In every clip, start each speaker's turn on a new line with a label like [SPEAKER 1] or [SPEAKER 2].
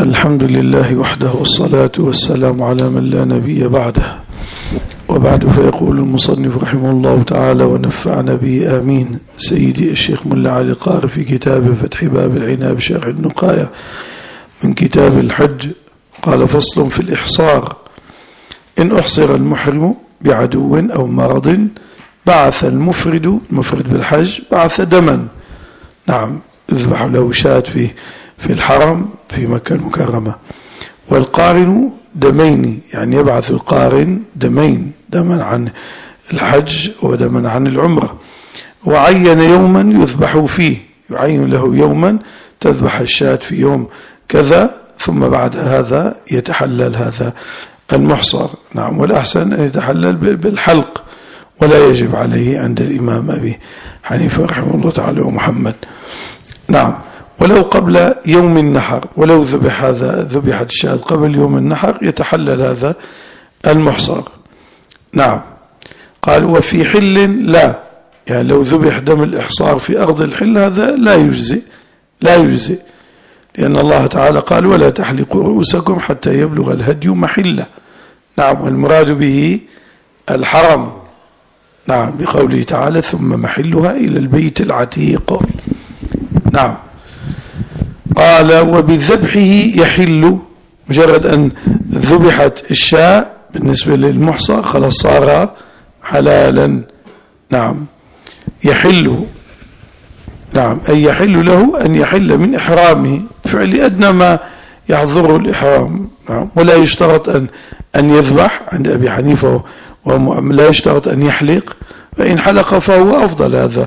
[SPEAKER 1] الحمد لله وحده والصلاة والسلام على من لا نبي بعده. وبعد فيقول المصنف رحمه الله تعالى ونفعنا به آمين سيدي الشيخ ملا علي قاري في كتاب فتح باب العناب شرح النقاية من كتاب الحج قال: فصل في الإحصار: إن أحصر المحرم بعدو أو مرض بعث المفرد بالحج بعث دما، نعم، يذبح له شاة في الحرم في مكة المكرمة. والقارن دمين، يعني يبعث القارن دمين، دما عن الحج ودما عن العمرة. وعين يوما يذبح فيه، يعين له يوما تذبح الشاة في يوم كذا، ثم بعد هذا يتحلل هذا المحصر. نعم، والأحسن أن يتحلل بالحلق، ولا يجب عليه عند الإمام أبي حنيفة رحمه الله تعالى ومحمد. نعم، ولو قبل يوم النحر، ولو ذبحت الشاة قبل يوم النحر يتحلل هذا المحصر. نعم، قال: وفي حل لا، يعني لو ذبح دم الإحصار في أرض الحل هذا لا يجزئ، لأن الله تعالى قال: ولا تحلقوا رؤوسكم حتى يبلغ الهدي محله. نعم، والمراد به الحرم، نعم، بقوله تعالى: ثم محلها إلى البيت العتيق. نعم، قال: وبذبحه يحل، مجرد أن ذبحت الشاة بالنسبة للمحصر خلاص صار حلالا. نعم، يحل، نعم، أي يحل له أن يحل من إحرامه، فعل أدنى ما يحضره الإحرام. نعم، ولا يشترط أن يذبح عند أبي حنيفة، ولا يشترط أن يحلق، فإن حلق فهو أفضل هذا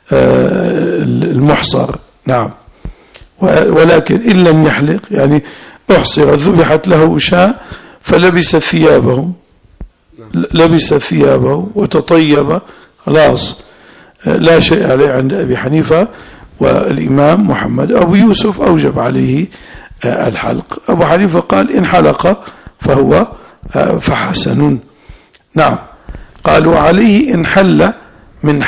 [SPEAKER 1] المحصر. نعم، ولكن إن لم يحلق، يعني أحصر ذبحت له شاة فلبس ثيابه وتطيب، خلاص لا شيء عليه عند أبي حنيفة والإمام محمد. أبو يوسف أوجب عليه الحلق، أبو حنيفة قال: إن حلق فهو فحسن. نعم، قال: وعليه إن حل من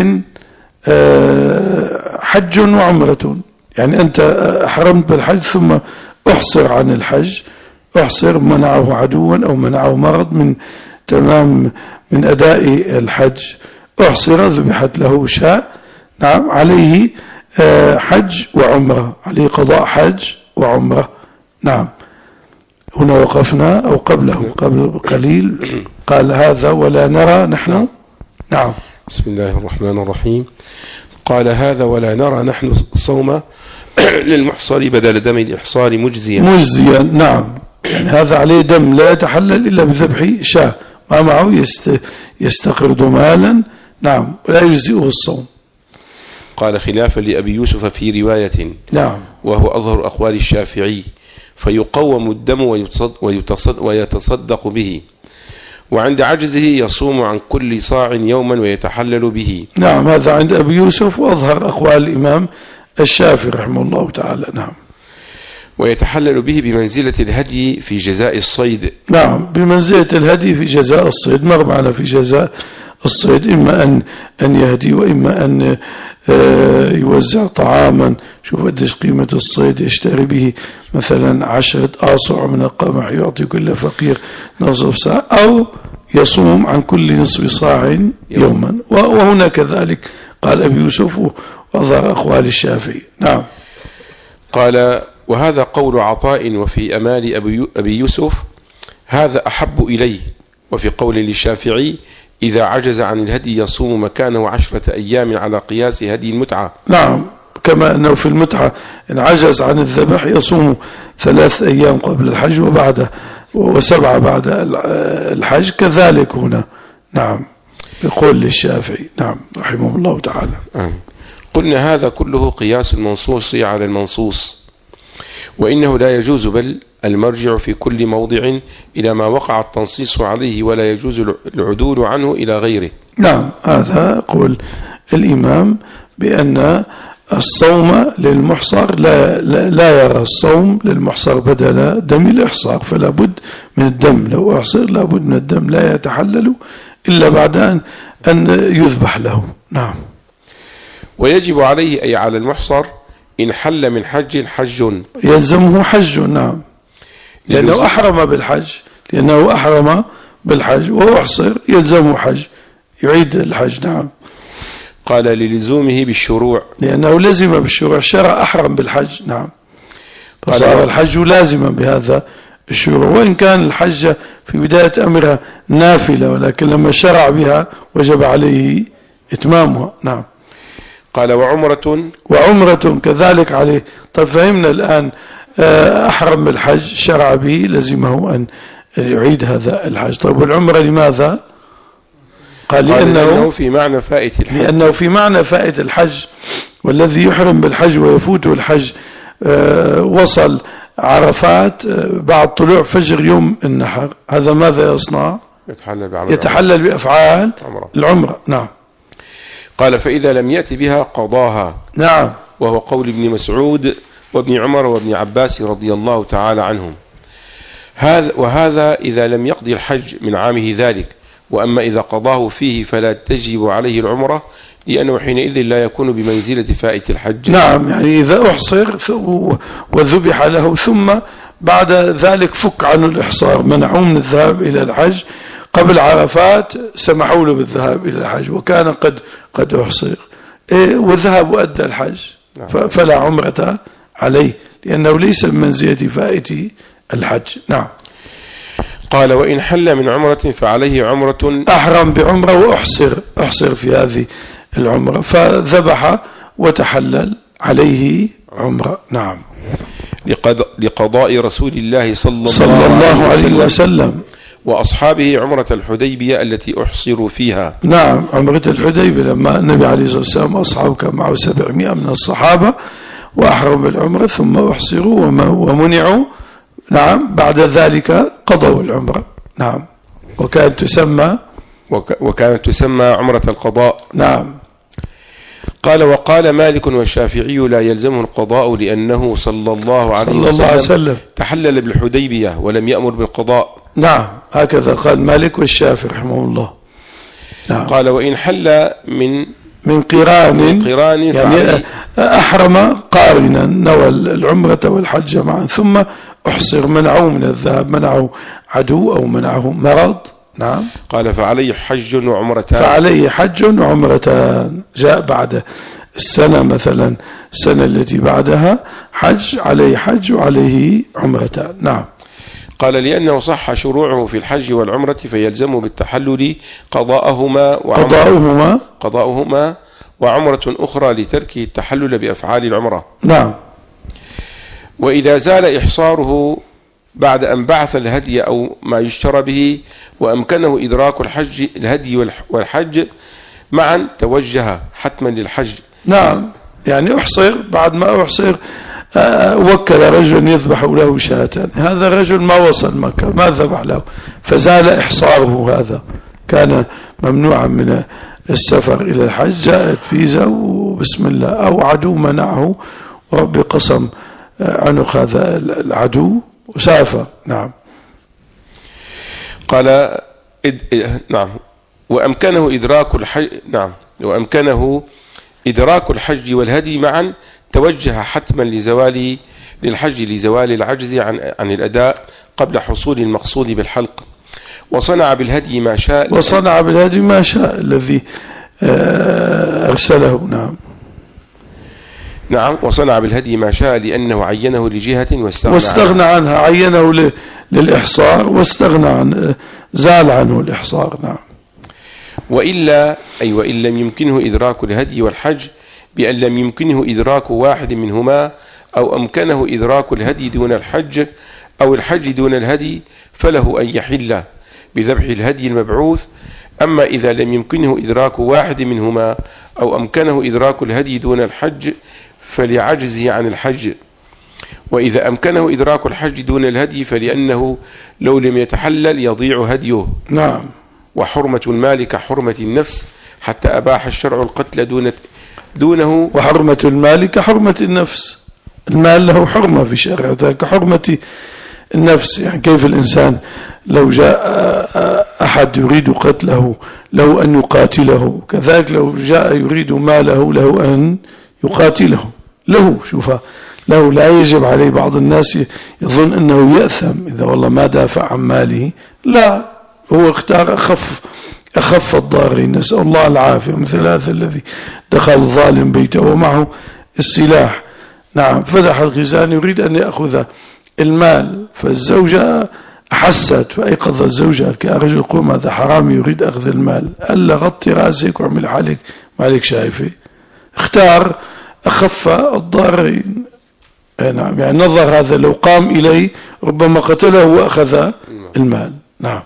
[SPEAKER 1] حج وعمرة، يعني أنت أحرمت بالحج ثم أحصر عن الحج، أحصر منعه عدوا أو منعه مرض من أداء الحج، أحصر ذبحت له شاة، نعم، عليه حج وعمرة، عليه قضاء حج وعمرة. نعم، هنا وقفنا أو قبل قليل قال: هذا ولا نرى نحن. نعم،
[SPEAKER 2] بسم الله الرحمن الرحيم. قال: هذا ولا نرى نحن الصوم للمحصر بدل دم الإحصار مجزيا. نعم، يعني هذا عليه دم لا يتحلل إلا بذبح شاة، ما معه يستقرض مالا، نعم، ولا يجزئه الصوم. قال: خلافا لأبي يوسف في رواية، نعم، وهو أظهر أقوال الشافعي، فيقوم الدم ويتصدق به، وعند عجزه يصوم عن كل صاع يوما ويتحلل به. نعم، هذا عند أبي يوسف وأظهر أقوال الإمام الشافعي رحمه الله تعالى. نعم، ويتحلل به بمنزلة الهدي في جزاء الصيد. نعم، بمنزلة الهدي في جزاء الصيد. مر معنا في جزاء الصيد إما أن يهدي وإما أن يوزع طعاما. شوف قديش قيمة الصيد، يشتري به مثلا 10 آصع من القمح يعطي كل فقير نصف صاع، أو يصوم عن كل نصف صاع يوما. وهنا كذلك قال أبي يوسف وأظهر أقوال الشافعي. نعم، قال: وهذا قول عطاء وفي أمال أبي يوسف هذا أحب إليه. وفي قول للشافعي: إذا عجز عن الهدي يصوم مكانه 10 أيام على قياس هدي المتعة. نعم، كما أنه في المتعة إن عجز عن الذبح يصوم 3 أيام قبل الحج وبعده، و7 بعد الحج، كذلك هنا. نعم، يقول للشافعي، نعم، رحمه الله تعالى. قلنا: هذا كله قياس المنصوص على المنصوص، وإنه لا يجوز، بل المرجع في كل موضع إلى ما وقع التنصيص عليه، ولا يجوز العدول عنه إلى غيره. نعم، هذا قول الإمام بأن الصوم للمحصر لا يرى الصوم للمحصر بدل دم الإحصار، فلا بد من الدم. لو أحصر لا بد من الدم، لا يتحلل إلا بعد أن يذبح له. نعم، ويجب عليه أي على المحصر إن حل من حج حج
[SPEAKER 1] يلزمه حج. نعم، لأنه أحرم بالحج وأحصر يلزمه حج، يعيد الحج. نعم.
[SPEAKER 2] قال للزومه بالشروع،
[SPEAKER 1] لأنه لزم بالشروع، الشرع أحرم بالحج. نعم، فصار الحج لازما بهذا الشروع، وإن كان الحج في بداية أمرها نافلة، ولكن لما شرع بها وجب عليه إتمامها. نعم.
[SPEAKER 2] قال
[SPEAKER 1] وعمرة كذلك عليه. طيب فهمنا الآن، أحرم بالحج شرع به، لزمه أن يعيد هذا الحج. طيب والعمرة لماذا؟ قال لأنه
[SPEAKER 2] في معنى فائت الحج،
[SPEAKER 1] لأنه في معنى فائت الحج، والذي يحرم بالحج ويفوته الحج وصل عرفات بعد طلوع فجر يوم النحر، هذا ماذا يصنع؟ يتحلل بأفعال العمرة. نعم.
[SPEAKER 2] قال فإذا لم يأتي بها قضاها.
[SPEAKER 1] نعم،
[SPEAKER 2] وهو قول ابن مسعود وابن عمر وابن عباس رضي الله تعالى عنهم. وهذا إذا لم يقضي الحج من عامه ذلك، وأما إذا قضاه فيه فلا تجب عليه العمرة، لأنه حينئذ لا يكون بمنزلة فائت الحج.
[SPEAKER 1] نعم، يعني إذا أحصر وذبح له ثم بعد ذلك فك عنه الإحصار، منعوه من الذهاب إلى الحج قبل عرفات، سمحوا له بالذهاب إلى الحج وكان قد أحصر وذهب وأدى الحج، فلا عمرة عليه، لأنه ليس بمنزلة فائت الحج. نعم.
[SPEAKER 2] قال وإن حل من عمرة فعليه عمرة،
[SPEAKER 1] أحرم بعمرة وأحصر في هذه العمرة، فذبح وتحلل، عليه عمرة. نعم.
[SPEAKER 2] لقضاء رسول الله صلى
[SPEAKER 1] الله عليه وسلم
[SPEAKER 2] وأصحابه عمرة الحديبية التي أحصروا فيها.
[SPEAKER 1] نعم، عمرة الحديبية لما النبي عليه الصلاة والسلام وأصحابه كان معه 700 من الصحابة، وأحرموا بالعمرة ثم أحصروا ومنعوا. نعم، بعد ذلك قضوا العمرة. نعم، وكانت
[SPEAKER 2] تسمى عمرة القضاء.
[SPEAKER 1] نعم.
[SPEAKER 2] قال وقال مالك والشافعي لا يلزمه القضاء، لأنه صلى الله عليه وسلم تحلل بالحديبية ولم يأمر بالقضاء.
[SPEAKER 1] نعم، هكذا قال مالك والشافعي رحمه الله. نعم.
[SPEAKER 2] قال وإن حل من
[SPEAKER 1] قران يعني أحرم قارنا، نوى العمرة والحج معا، ثم أحصر، منعه من الذهاب، منعه عدو أو منعه مرض. نعم.
[SPEAKER 2] قال فعليه حج
[SPEAKER 1] وعمرتان، جاء بعد السنة مثلا، السنة التي بعدها حج، عليه حج وعليه عمرتان. نعم.
[SPEAKER 2] قال لأنه صح شروعه في الحج والعمرة فيلزمه بالتحلل قضاؤهما وعمرة أخرى لتركه التحلل بأفعال العمرة.
[SPEAKER 1] نعم.
[SPEAKER 2] وإذا زال إحصاره بعد أن بعث الهدي أو ما يشترى به وأمكنه إدراك الهدي والحج معا، توجه حتما للحج.
[SPEAKER 1] نعم، يعني أحصر، بعد ما أحصر وكل رجل يذبح له شاة، هذا رجل ما وصل مكة، ما ذبح له، فزال إحصاره، هذا كان ممنوعا من السفر إلى الحج، جاءت فيزا وبسم الله، أو عدو منعه ورب قسم عنق هذا العدو وسافر. نعم.
[SPEAKER 2] قال نعم وأمكنه إدراك الحج والهدي معا، توجه حتما للحج لزوال العجز عن الأداء قبل حصول المقصود بالحلق، وصنع بالهدي ما شاء
[SPEAKER 1] الذي أرسله.
[SPEAKER 2] نعم، وصنع بالهدي ما شاء لأنه عينه لجهة
[SPEAKER 1] واستغنى عنها، عينه للإحصار واستغنى عن، زال عنه الإحصار. نعم.
[SPEAKER 2] وإن لم يمكنه إدراك الهدي والحج، بأن لم يمكنه إدراك واحد منهما، أو أمكنه إدراك الهدي دون الحج أو الحج دون الهدي، فله أن يحل بذبح الهدي المبعوث. أما إذا لم يمكنه إدراك واحد منهما أو أمكنه إدراك الهدي دون الحج فلعجزه عن الحج. وإذا أمكنه إدراك الحج دون الهدي فلأنه لو لم يتحلل يضيع هديه.
[SPEAKER 1] نعم.
[SPEAKER 2] وحرمة المال كحرمة النفس، حتى أباح الشرع القتل دونه.
[SPEAKER 1] وحرمة المال كحرمة النفس، المال له حرمة في الشرع كحرمة النفس. يعني كيف الإنسان لو جاء أحد يريد قتله له أن يقاتله، كذلك لو جاء يريد ماله له أن يقاتله. له. شوف، له لا يجب عليه. بعض الناس يظن أنه يأثم إذا والله ما دافع عن ماله. لا، هو اختار أخف الضارين، نسأل الله العافية. مثل هذا الذي دخل ظالم بيته ومعه السلاح، نعم، فتح الخزان يريد أن يأخذ المال، فالزوجة أحست فأيقظ الزوجة كرجل قوم هذا حرام يريد أخذ المال، ألا غطي رأسك وعمل حالك مالك شايفه. اختار أخف الضارين، نعم، يعني نظر هذا لو قام إليه ربما قتله وأخذ المال. نعم،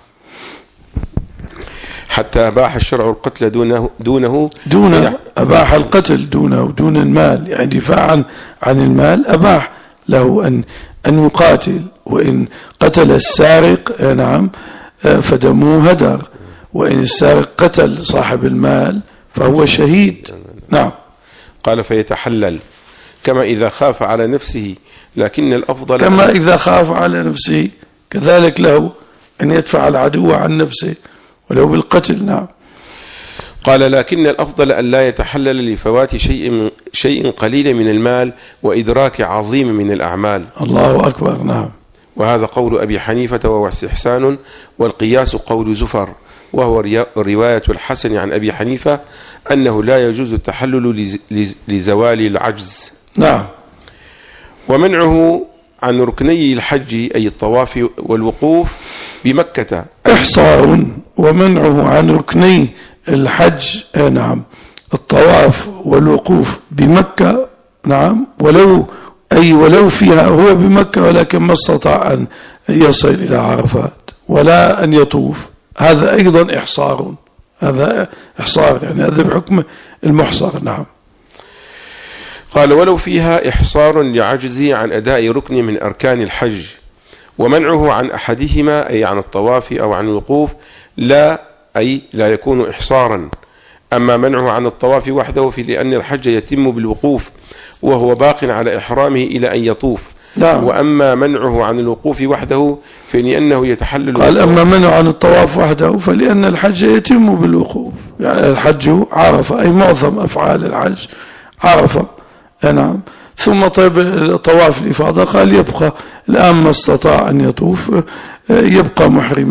[SPEAKER 2] حتى أباح الشرع القتل دونه
[SPEAKER 1] أباح القتل دونه دون المال، يعني دفاعا عن المال أباح له أن يقاتل. وإن قتل السارق، نعم، فدمه هدر، وإن السارق قتل صاحب المال فهو شهيد. نعم.
[SPEAKER 2] قال فيتحلل كما إذا خاف على نفسه، لكن الأفضل
[SPEAKER 1] كما إذا خاف على نفسه كذلك له أن يدفع العدو عن نفسه ولو بالقتل. نعم.
[SPEAKER 2] قال لكن الأفضل أن لا يتحلل لفوات شيء قليل من المال وإدراك عظيم من الأعمال.
[SPEAKER 1] الله أكبر. نعم.
[SPEAKER 2] وهذا قول أبي حنيفة وهو استحسان، والقياس قول زفر، وهو رواية الحسن عن أبي حنيفة أنه لا يجوز التحلل لزوال العجز.
[SPEAKER 1] نعم.
[SPEAKER 2] ومنعه عن ركني الحج أي الطواف والوقوف بمكة
[SPEAKER 1] إحصار. ومنعه عن ركني الحج، نعم، الطواف والوقوف بمكة، نعم، ولو فيها هو بمكة ولكن ما استطاع أن يصل إلى عرفات ولا أن يطوف، هذا أيضا إحصار. هذا إحصار، يعني هذا بحكم المحصر. نعم.
[SPEAKER 2] قال ولو فيها إحصار لعجزه عن أداء ركن من أركان الحج، ومنعه عن أحدهما أي عن الطواف أو عن الوقوف لا يكون إحصارا. أما منعه عن الطواف وحده فلأن الحج يتم بالوقوف وهو باق على إحرامه إلى أن يطوف.
[SPEAKER 1] نعم.
[SPEAKER 2] وأما منعه عن الوقوف وحده فلأنه يتحلل.
[SPEAKER 1] قال أما منعه عن الطواف وحده فلأن الحج يتم بالوقوف، يعني الحج عرفة، أي معظم أفعال الحج عرفة. نعم. ثم طواف الإفاضة قال يبقى الآن ما استطاع أن يطوف يبقى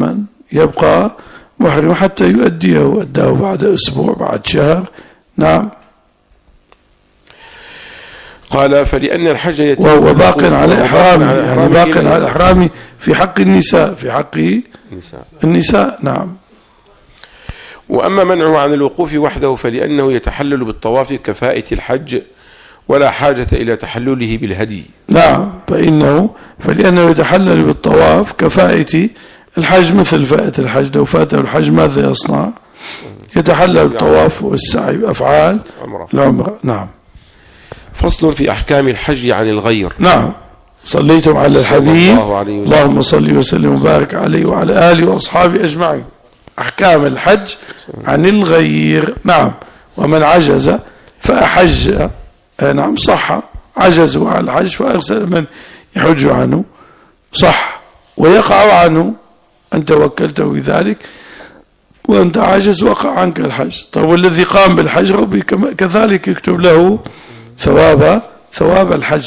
[SPEAKER 1] محرما حتى يؤديه، أداه بعد أسبوع بعد شهر. نعم.
[SPEAKER 2] قال فلأن الحج يتم
[SPEAKER 1] وهو باق على إحرامه، يعني باق على إحرامه في حق النساء، في حق النساء. نعم.
[SPEAKER 2] وأما منعه عن الوقوف وحده فلأنه يتحلل بالطواف كفائة الحج ولا حاجة إلى تحلله بالهدي.
[SPEAKER 1] نعم. فلأنه يتحلل بالطواف كفائة الحج، مثل فائة الحج. لو فاته الحج ماذا يصنع؟ يتحلل بالطواف والسعي بأفعال العمرة. نعم.
[SPEAKER 2] فصل في أحكام الحج عن الغير.
[SPEAKER 1] نعم. صليتم على الحبيب اللهم صل وسلم وبارك عليه وعلى آله وأصحابه أجمعين. أحكام الحج عن الغير. نعم. ومن عجز فأحج، نعم، صح، عجزوا عن الحج فأرسل من يحج عنه، صح، ويقع عنه، أنت وكلته بذلك وأنت عاجز وقع عنك الحج. طيب والذي قام بالحج ربي كذلك يكتب له ثواب الحج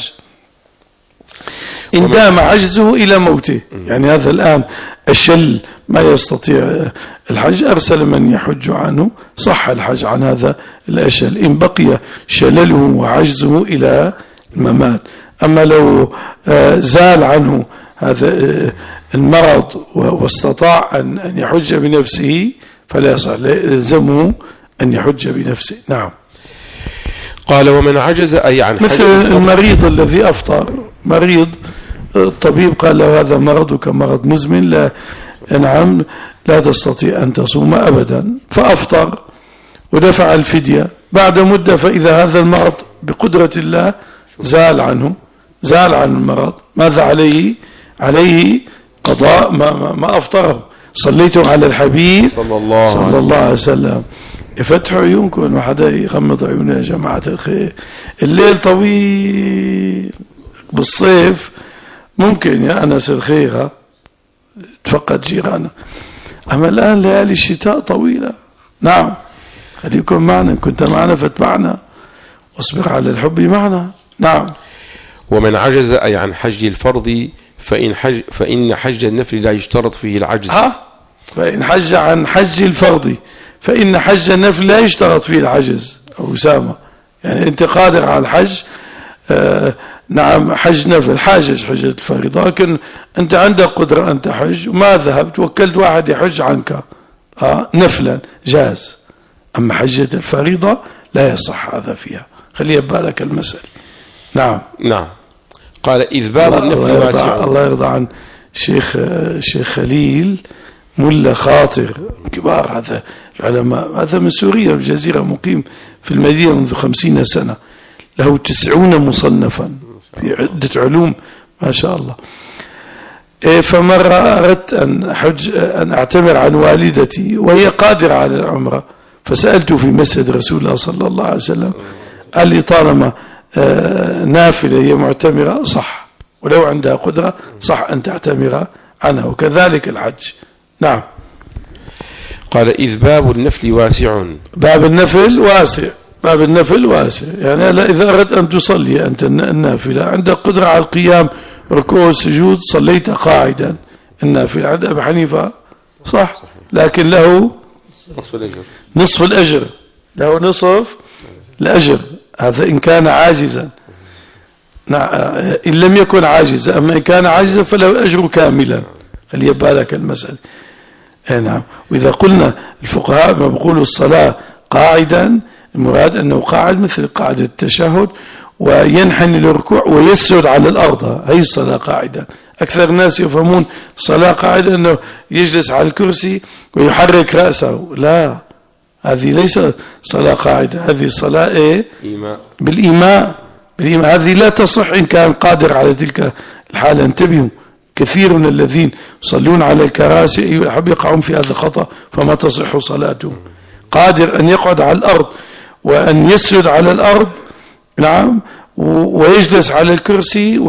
[SPEAKER 1] إن دام عجزه إلى موته. يعني هذا الآن الشل ما يستطيع الحج، أرسل من يحج عنه، صح الحج عن هذا الأشل إن بقي شلله وعجزه إلى الممات. أما لو زال عنه هذا المرض واستطاع أن يحج بنفسه فلا يلزمه أن يحج بنفسه. نعم.
[SPEAKER 2] قال ومن عجز أي عن
[SPEAKER 1] مثل المريض الذي أفطر، مريض الطبيب قال له هذا مرضك مرض مزمن، لا تستطيع أن تصوم أبدا، فأفطر ودفع الفدية. بعد مدة فإذا هذا المرض بقدرة الله زال عنه المرض، ماذا عليه قضاء ما أفطره. صليتم على الحبيب صلى الله عليه وسلم. فتحوا عيونكم، ما حدا يغمض عيونه يا جماعة الخير. الليل طويل، بالصيف ممكن يا أنس الخير تفقد جيرانه، أما الآن ليالي الشتاء طويلة. نعم. خليكم معنا، إن كنت معنا فاتبعنا واصبر على الحب معنا. نعم.
[SPEAKER 2] ومن عجز أي عن حج الفرض فإن حج النفل لا يشترط فيه العجز.
[SPEAKER 1] فإن حج عن حج الفرض فإن حج النفل لا يشترط فيه العجز. أو أسامة يعني أنت قادر على الحج، نعم حج نفل حاجز حجة الفريضة، لكن أنت عندك قدرة أن تحج وما ذهبت، وكلت واحد يحج عنك نفلا جاز. أما حجة الفريضة لا يصح هذا فيها، خلي بالك المسألة. نعم.
[SPEAKER 2] قال إذ باب النفل واسع.
[SPEAKER 1] الله يرضى عن شيخ خليل ملا خاطر كبار هذا العلماء، هذا من سوريا الجزيرة، مقيم في المدينة منذ 50 سنة، له 90 مصنفا في عدة علوم ما شاء الله. فمرة أردت أن أعتمر عن والدتي وهي قادرة على العمرة، فسألته في مسجد رسول الله صلى الله عليه وسلم، قال لي طالما نافلة هي معتمرة صح، ولو عندها قدرة صح أن تعتمر عنها، وكذلك الحج. نعم.
[SPEAKER 2] قال إذ باب النفل واسع.
[SPEAKER 1] باب النفل واسع، باب النفل واسع، يعني إذا أردت أن تصلي أنت النافلة عندك قدرة على القيام ركوع والسجود صليت قاعدا، النافلة عند أبي حنيفة صح، لكن له نصف الأجر، له نصف الأجر، هذا إن كان عاجزا. إن لم يكن عاجزا، أما إن كان عاجزا فله الأجر كاملا. خلي بالك المسألة. نعم. وإذا قلنا الفقهاء ما بيقولوا الصلاة قاعدا، المراد أنه قاعد مثل قاعدة التشهد وينحني للركوع ويسجد على الأرض، هي الصلاة قاعدا. أكثر الناس يفهمون صلاة قاعدة أنه يجلس على الكرسي ويحرك رأسه، لا، هذه ليس صلاة قاعدة، هذه صلاة إيه؟ بالإيماء. هذه لا تصح إن كان قادر على تلك الحالة. انتبهوا، كثير من الذين يصلون على الكراسي يحب يقعون في هذا الخطأ فما تصح صلاتهم. قادر أن يقعد على الأرض وأن يسجد على الأرض، نعم، ويجلس على الكرسي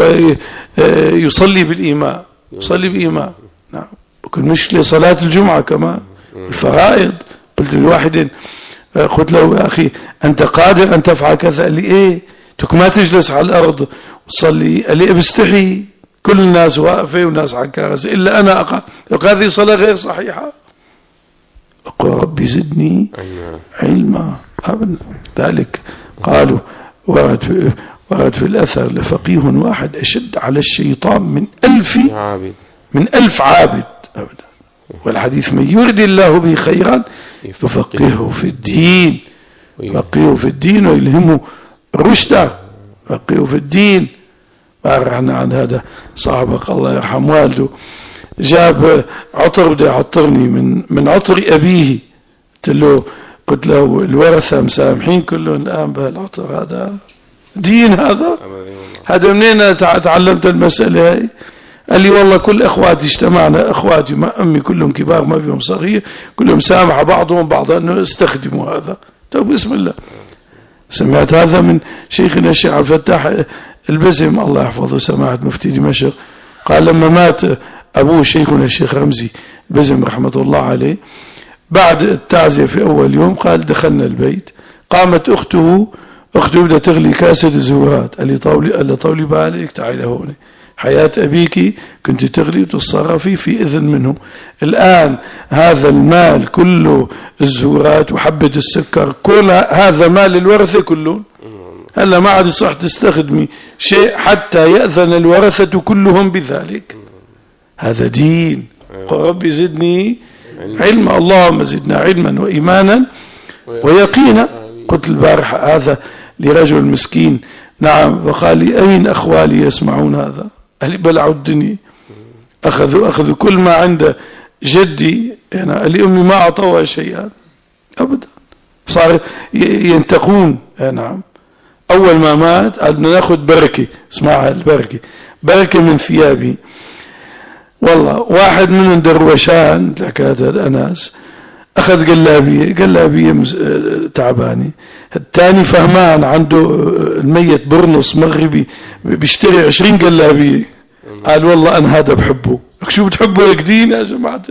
[SPEAKER 1] ويصلي بالإيماء، يصلي بإيماء. نعم. وكل مشكلة صلاة الجمعة كمان الفرائض، قلت لواحد قلت له يا أخي أنت قادر أن تفعل كذا، قال لي إيه تك ما تجلس على الأرض وتصلي، قال لي بستحي كل الناس واقفة والناس على الكراسي إلا أنا أقعد، هذه صلاة غير صحيحة. أقول ربي زدني علما. ذلك قالوا ورد في الأثر لفقيه واحد أشد على الشيطان من ألف عابد أبدا. والحديث من يرد الله به خيرا يفقهه في الدين، يفقهه في الدين ويلهمه رشدا، يفقهه في الدين. بارحنا عن هذا صاحبك الله يرحم والده، جاب عطر بده يعطرني من عطر أبيه، قلت له الورثة مسامحين كلهم الآن بهالعطر، هذا دين؟ هذا منين تعلمت المسألة هاي؟ قال لي والله كل اخواتي اجتمعنا، اخواتي مع امي كلهم كبار ما فيهم صغير، كلهم سامح بعضهم بعضا انه استخدموا هذا. طيب بسم الله. سمعت هذا من شيخنا الشيخ عبد الفتاح البزم الله يحفظه سماحة مفتي دمشق، قال لما مات ابوه شيخنا الشيخ رمزي البزم رحمة الله عليه، بعد التعزية في اول يوم قال دخلنا البيت، قامت اخته بدها تغلي كاسة الزهورات، قال لي طولي بالك تعالي هون، حياة أبيك كنت تغلي وتتصرفي في إذن منه، الآن هذا المال كله الزهورات وحبة السكر كل هذا مال الورثة كلهم، هلا ما عاد صح تستخدمي شيء حتى يأذن الورثة كلهم بذلك. هذا دين. قل ربي زدني علما، اللهم زدنا علما وإيمانا ويقينا. قلت البارحة هذا لرجل مسكين، نعم، وقال لي أين أخوالي يسمعون هذا؟ قال لي بلعوا الدنيا، أخذوا كل ما عند جدي، يعني قال لي أمي ما أعطوها شيئا أبدا، صار ينتقون. نعم. أول ما مات قال بدنا ناخذ بركة، اسمعها البركة، بركة من ثيابي. والله واحد منهم دروشان هذا الأناس أخذ قلابية تعباني، الثاني فهمان عنده الميت برنص مغربي بيشتري 20 قلابية، قال والله أنا هذا بحبه. شو بتحبه لك دين يا جماعة؟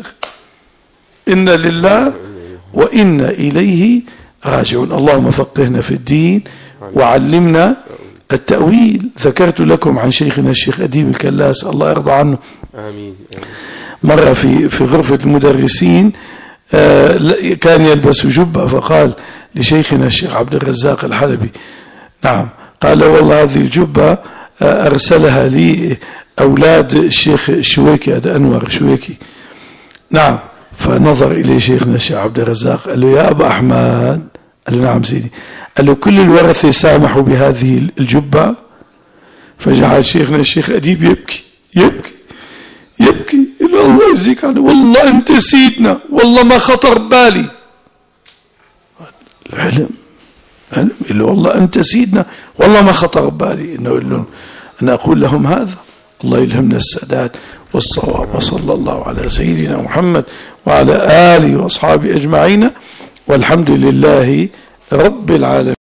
[SPEAKER 1] إنا لله وإنا إليه راجعون. اللهم فقهنا في الدين وعلمنا التأويل ذكرت لكم عن شيخنا الشيخ أديب الكلاس الله يرضى عنه،
[SPEAKER 2] آمين.
[SPEAKER 1] مرة في غرفة المدرسين كان يلبس جبة، فقال لشيخنا الشيخ عبد الرزاق الحلبي نعم، قال والله هذه الجبة أرسلها لي أولاد الشيخ الشويكي، هذا أنور الشويكي نعم. فنظر إليه شيخنا الشيخ عبد الرزاق قال له يا أبا أحمد، قال له نعم سيدي، قال له كل الورثة سامحوا بهذه الجبة؟ فجعل شيخنا الشيخ أديب يبكي يبكي يبكي، قال له الله يجزيك عنه، والله أنت سيدنا، والله ما خطر بالي. العلم قال له والله أنت سيدنا، والله ما خطر بالي إنه يقول لهم أنا أقول لهم هذا. الله يلهمنا السداد والصواب، وصلى الله على سيدنا محمد وعلى آله وأصحابه أجمعين، والحمد لله رب العالمين.